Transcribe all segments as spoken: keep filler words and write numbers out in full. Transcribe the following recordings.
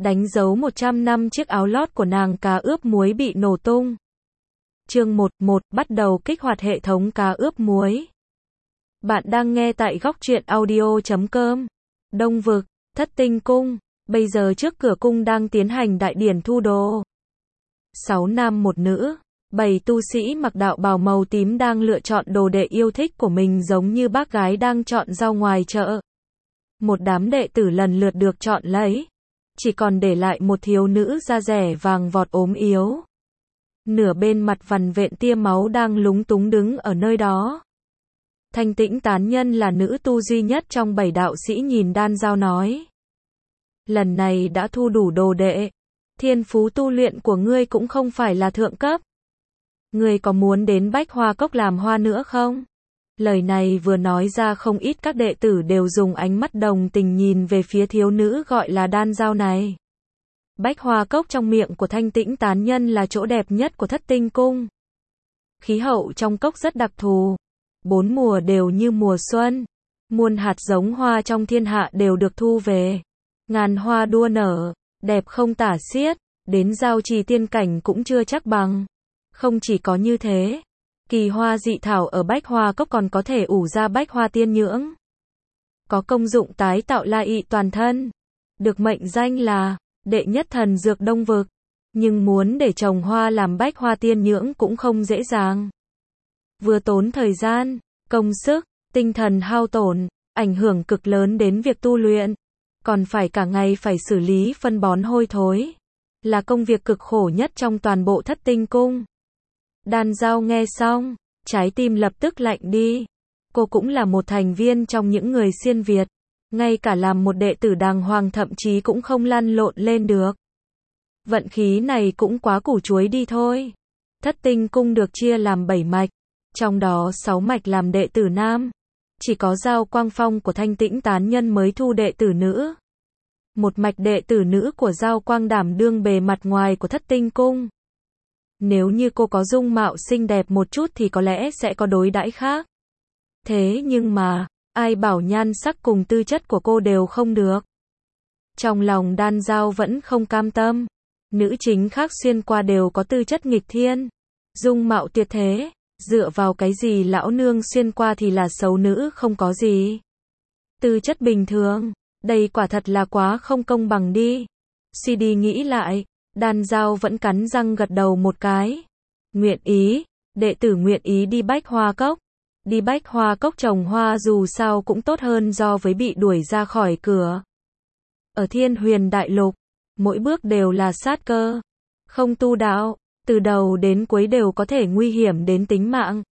đánh dấu một trăm năm chiếc áo lót của nàng cá ướp muối bị nổ tung. Chương một một bắt đầu kích hoạt hệ thống cá ướp muối. Bạn đang nghe tại góc truyện audio chấm com. Đông vực, Thất Tinh Cung, bây giờ trước cửa cung đang tiến hành đại điển thu đồ. Sáu nam một nữ, bảy tu sĩ mặc đạo bào màu tím đang lựa chọn đồ đệ yêu thích của mình giống như bác gái đang chọn rau ngoài chợ. Một đám đệ tử lần lượt được chọn lấy, chỉ còn để lại một thiếu nữ da rẻ vàng vọt ốm yếu. Nửa bên mặt vằn vện tia máu đang lúng túng đứng ở nơi đó. Thanh Tĩnh Tán Nhân là nữ tu duy nhất trong bảy đạo sĩ nhìn Đan Dao nói. Lần này đã thu đủ đồ đệ, thiên phú tu luyện của ngươi cũng không phải là thượng cấp. Ngươi có muốn đến Bách Hoa Cốc làm hoa nữa không? Lời này vừa nói ra không ít các đệ tử đều dùng ánh mắt đồng tình nhìn về phía thiếu nữ gọi là Đan Dao này. Bách Hoa Cốc trong miệng của Thanh Tĩnh Tán Nhân là chỗ đẹp nhất của Thất Tinh Cung. Khí hậu trong cốc rất đặc thù. Bốn mùa đều như mùa xuân. Muôn hạt giống hoa trong thiên hạ đều được thu về. Ngàn hoa đua nở, đẹp không tả xiết, đến giao trì tiên cảnh cũng chưa chắc bằng. Không chỉ có như thế, kỳ hoa dị thảo ở Bách Hoa Cốc còn có thể ủ ra bách hoa tiên nhưỡng. Có công dụng tái tạo la ị toàn thân. Được mệnh danh là đệ nhất thần dược Đông vực. Nhưng muốn để trồng hoa làm bách hoa tiên nhưỡng cũng không dễ dàng. Vừa tốn thời gian, công sức, tinh thần hao tổn, ảnh hưởng cực lớn đến việc tu luyện. Còn phải cả ngày phải xử lý phân bón hôi thối. Là công việc cực khổ nhất trong toàn bộ Thất Tinh Cung. Đan Dao nghe xong, trái tim lập tức lạnh đi. Cô cũng là một thành viên trong những người xiên Việt. Ngay cả làm một đệ tử đàng hoàng thậm chí cũng không lăn lộn lên được. Vận khí này cũng quá củ chuối đi thôi. Thất Tinh Cung được chia làm bảy mạch. Trong đó sáu mạch làm đệ tử nam. Chỉ có Giao Quang Phong của Thanh Tĩnh Tán Nhân mới thu đệ tử nữ. Một mạch đệ tử nữ của Giao Quang đảm đương bề mặt ngoài của Thất Tinh Cung. Nếu như cô có dung mạo xinh đẹp một chút thì có lẽ sẽ có đối đãi khác. Thế nhưng mà, ai bảo nhan sắc cùng tư chất của cô đều không được. Trong lòng Đan Dao vẫn không cam tâm. Nữ chính khác xuyên qua đều có tư chất nghịch thiên. Dung mạo tuyệt thế. Dựa vào cái gì lão nương xuyên qua thì là xấu nữ không có gì. Tư chất bình thường. Đây quả thật là quá không công bằng đi. Suy đi nghĩ lại. Đan Dao vẫn cắn răng gật đầu một cái. Nguyện ý. Đệ tử nguyện ý đi Bách Hoa Cốc. Đi Bách Hoa Cốc trồng hoa dù sao cũng tốt hơn so với bị đuổi ra khỏi cửa. Ở Thiên Huyền Đại Lục, mỗi bước đều là sát cơ. Không tu đạo, từ đầu đến cuối đều có thể nguy hiểm đến tính mạng.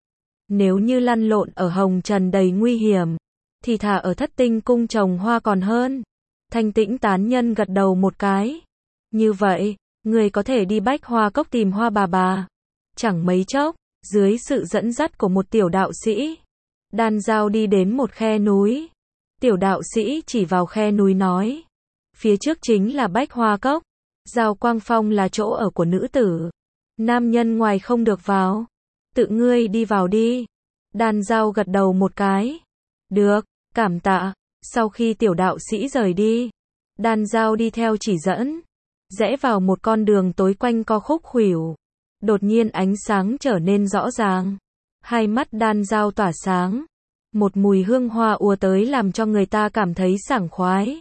Nếu như lăn lộn ở hồng trần đầy nguy hiểm, thì thà ở Thất Tinh Cung trồng hoa còn hơn. Thanh Tĩnh Tán Nhân gật đầu một cái. Như vậy, người có thể đi Bách Hoa Cốc tìm hoa bà bà. Chẳng mấy chốc, dưới sự dẫn dắt của một tiểu đạo sĩ, Đan Dao đi đến một khe núi. Tiểu đạo sĩ chỉ vào khe núi nói. Phía trước chính là Bách Hoa Cốc. Giao Quang Phong là chỗ ở của nữ tử. Nam nhân ngoài không được vào. Tự ngươi đi vào đi. Đan Dao gật đầu một cái. Được, cảm tạ. Sau khi tiểu đạo sĩ rời đi, Đan Dao đi theo chỉ dẫn. Rẽ vào một con đường tối quanh co khúc khuỷu. Đột nhiên ánh sáng trở nên rõ ràng. Hai mắt Đan Dao tỏa sáng. Một mùi hương hoa ùa tới làm cho người ta cảm thấy sảng khoái.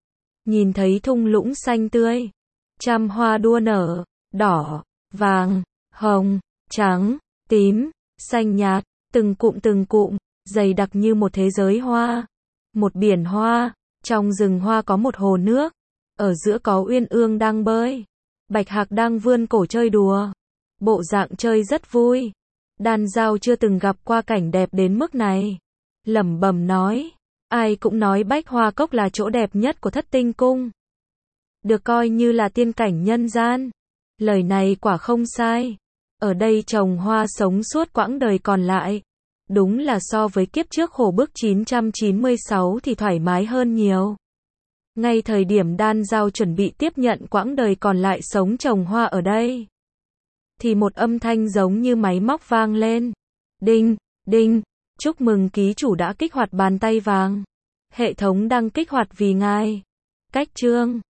Nhìn thấy thung lũng xanh tươi. Trăm hoa đua nở. Đỏ, vàng, hồng, trắng, tím, xanh nhạt. Từng cụm từng cụm. Dày đặc như một thế giới hoa. Một biển hoa. Trong rừng hoa có một hồ nước. Ở giữa có uyên ương đang bơi. Bạch hạc đang vươn cổ chơi đùa. Bộ dạng chơi rất vui. Đan Dao chưa từng gặp qua cảnh đẹp đến mức này. Lẩm bẩm nói. Ai cũng nói Bách Hoa Cốc là chỗ đẹp nhất của Thất Tinh Cung. Được coi như là tiên cảnh nhân gian. Lời này quả không sai. Ở đây trồng hoa sống suốt quãng đời còn lại. Đúng là so với kiếp trước khổ bức chín trăm chín mươi sáu thì thoải mái hơn nhiều. Ngay thời điểm Đan Dao chuẩn bị tiếp nhận quãng đời còn lại sống trồng hoa ở đây, thì một âm thanh giống như máy móc vang lên. Đinh, đinh, chúc mừng ký chủ đã kích hoạt bàn tay vàng. Hệ thống đang kích hoạt vì ngài. Cách chương